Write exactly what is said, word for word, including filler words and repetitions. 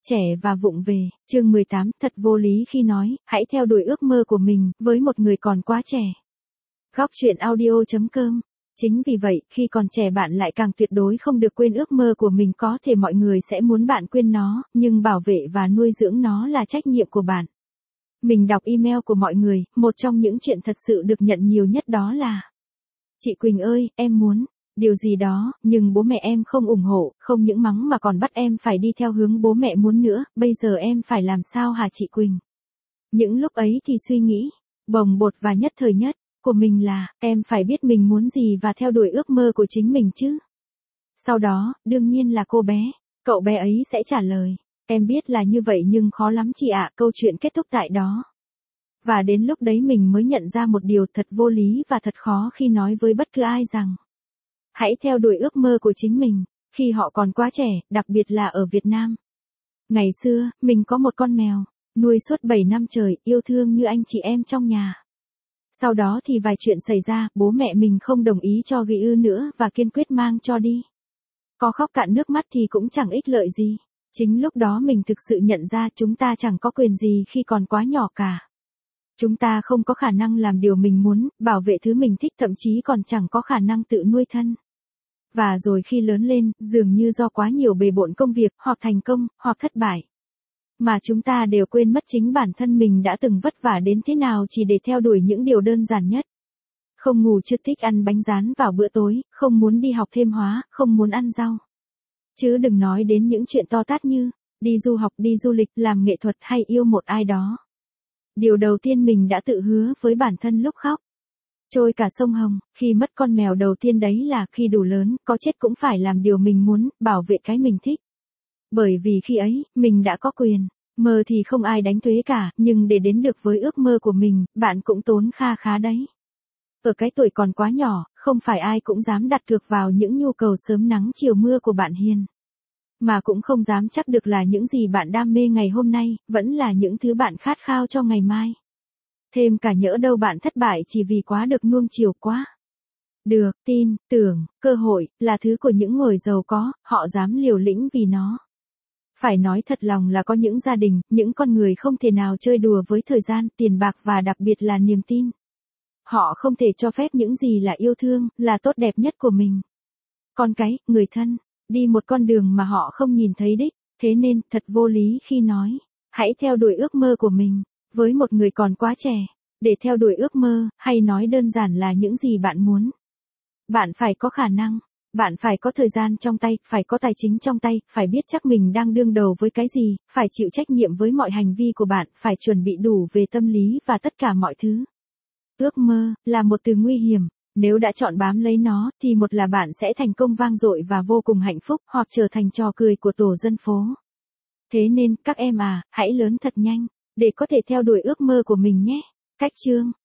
Trẻ và vụng về, chương mười tám, thật vô lý khi nói, hãy theo đuổi ước mơ của mình, với một người còn quá trẻ. Góc truyện audio chấm com. Chính vì vậy, khi còn trẻ bạn lại càng tuyệt đối không được quên ước mơ của mình, có thể mọi người sẽ muốn bạn quên nó, nhưng bảo vệ và nuôi dưỡng nó là trách nhiệm của bạn. Mình đọc email của mọi người, một trong những chuyện thật sự được nhận nhiều nhất đó là: Chị Quỳnh ơi, em muốn điều gì đó, nhưng bố mẹ em không ủng hộ, không những mắng mà còn bắt em phải đi theo hướng bố mẹ muốn nữa, bây giờ em phải làm sao hả chị Quỳnh? Những lúc ấy thì suy nghĩ bồng bột và nhất thời nhất của mình là, em phải biết mình muốn gì và theo đuổi ước mơ của chính mình chứ. Sau đó, đương nhiên là cô bé, cậu bé ấy sẽ trả lời, em biết là như vậy nhưng khó lắm chị ạ, câu chuyện kết thúc tại đó. Và đến lúc đấy mình mới nhận ra một điều thật vô lý và thật khó khi nói với bất cứ ai rằng hãy theo đuổi ước mơ của chính mình, khi họ còn quá trẻ, đặc biệt là ở Việt Nam. Ngày xưa, mình có một con mèo, nuôi suốt bảy năm trời, yêu thương như anh chị em trong nhà. Sau đó thì vài chuyện xảy ra, bố mẹ mình không đồng ý cho ghi ư nữa và kiên quyết mang cho đi. Có khóc cạn nước mắt thì cũng chẳng ích lợi gì. Chính lúc đó mình thực sự nhận ra chúng ta chẳng có quyền gì khi còn quá nhỏ cả. Chúng ta không có khả năng làm điều mình muốn, bảo vệ thứ mình thích, thậm chí còn chẳng có khả năng tự nuôi thân. Và rồi khi lớn lên, dường như do quá nhiều bề bộn công việc, hoặc thành công, hoặc thất bại, mà chúng ta đều quên mất chính bản thân mình đã từng vất vả đến thế nào chỉ để theo đuổi những điều đơn giản nhất. Không ngủ chưa thích ăn bánh rán vào bữa tối, không muốn đi học thêm hóa, không muốn ăn rau. Chứ đừng nói đến những chuyện to tát như đi du học, đi du lịch, làm nghệ thuật hay yêu một ai đó. Điều đầu tiên mình đã tự hứa với bản thân lúc khóc trôi cả sông Hồng, khi mất con mèo đầu tiên đấy là khi đủ lớn, có chết cũng phải làm điều mình muốn, bảo vệ cái mình thích. Bởi vì khi ấy, mình đã có quyền. Mơ thì không ai đánh thuế cả, nhưng để đến được với ước mơ của mình, bạn cũng tốn kha khá đấy. Ở cái tuổi còn quá nhỏ, không phải ai cũng dám đặt cược vào những nhu cầu sớm nắng chiều mưa của bạn Hiền. Mà cũng không dám chắc được là những gì bạn đam mê ngày hôm nay, vẫn là những thứ bạn khát khao cho ngày mai. Thêm cả nhỡ đâu bạn thất bại chỉ vì quá được nuông chiều quá. Được, tin, tưởng, cơ hội, là thứ của những người giàu có, họ dám liều lĩnh vì nó. Phải nói thật lòng là có những gia đình, những con người không thể nào chơi đùa với thời gian, tiền bạc và đặc biệt là niềm tin. Họ không thể cho phép những gì là yêu thương, là tốt đẹp nhất của mình, con cái, người thân, đi một con đường mà họ không nhìn thấy đích. Thế nên, thật vô lý khi nói, hãy theo đuổi ước mơ của mình, với một người còn quá trẻ. Để theo đuổi ước mơ, hay nói đơn giản là những gì bạn muốn, bạn phải có khả năng. Bạn phải có thời gian trong tay, phải có tài chính trong tay, phải biết chắc mình đang đương đầu với cái gì, phải chịu trách nhiệm với mọi hành vi của bạn, phải chuẩn bị đủ về tâm lý và tất cả mọi thứ. Ước mơ là một từ nguy hiểm, nếu đã chọn bám lấy nó, thì một là bạn sẽ thành công vang dội và vô cùng hạnh phúc, hoặc trở thành trò cười của tổ dân phố. Thế nên, các em à, hãy lớn thật nhanh, để có thể theo đuổi ước mơ của mình nhé. Cách chương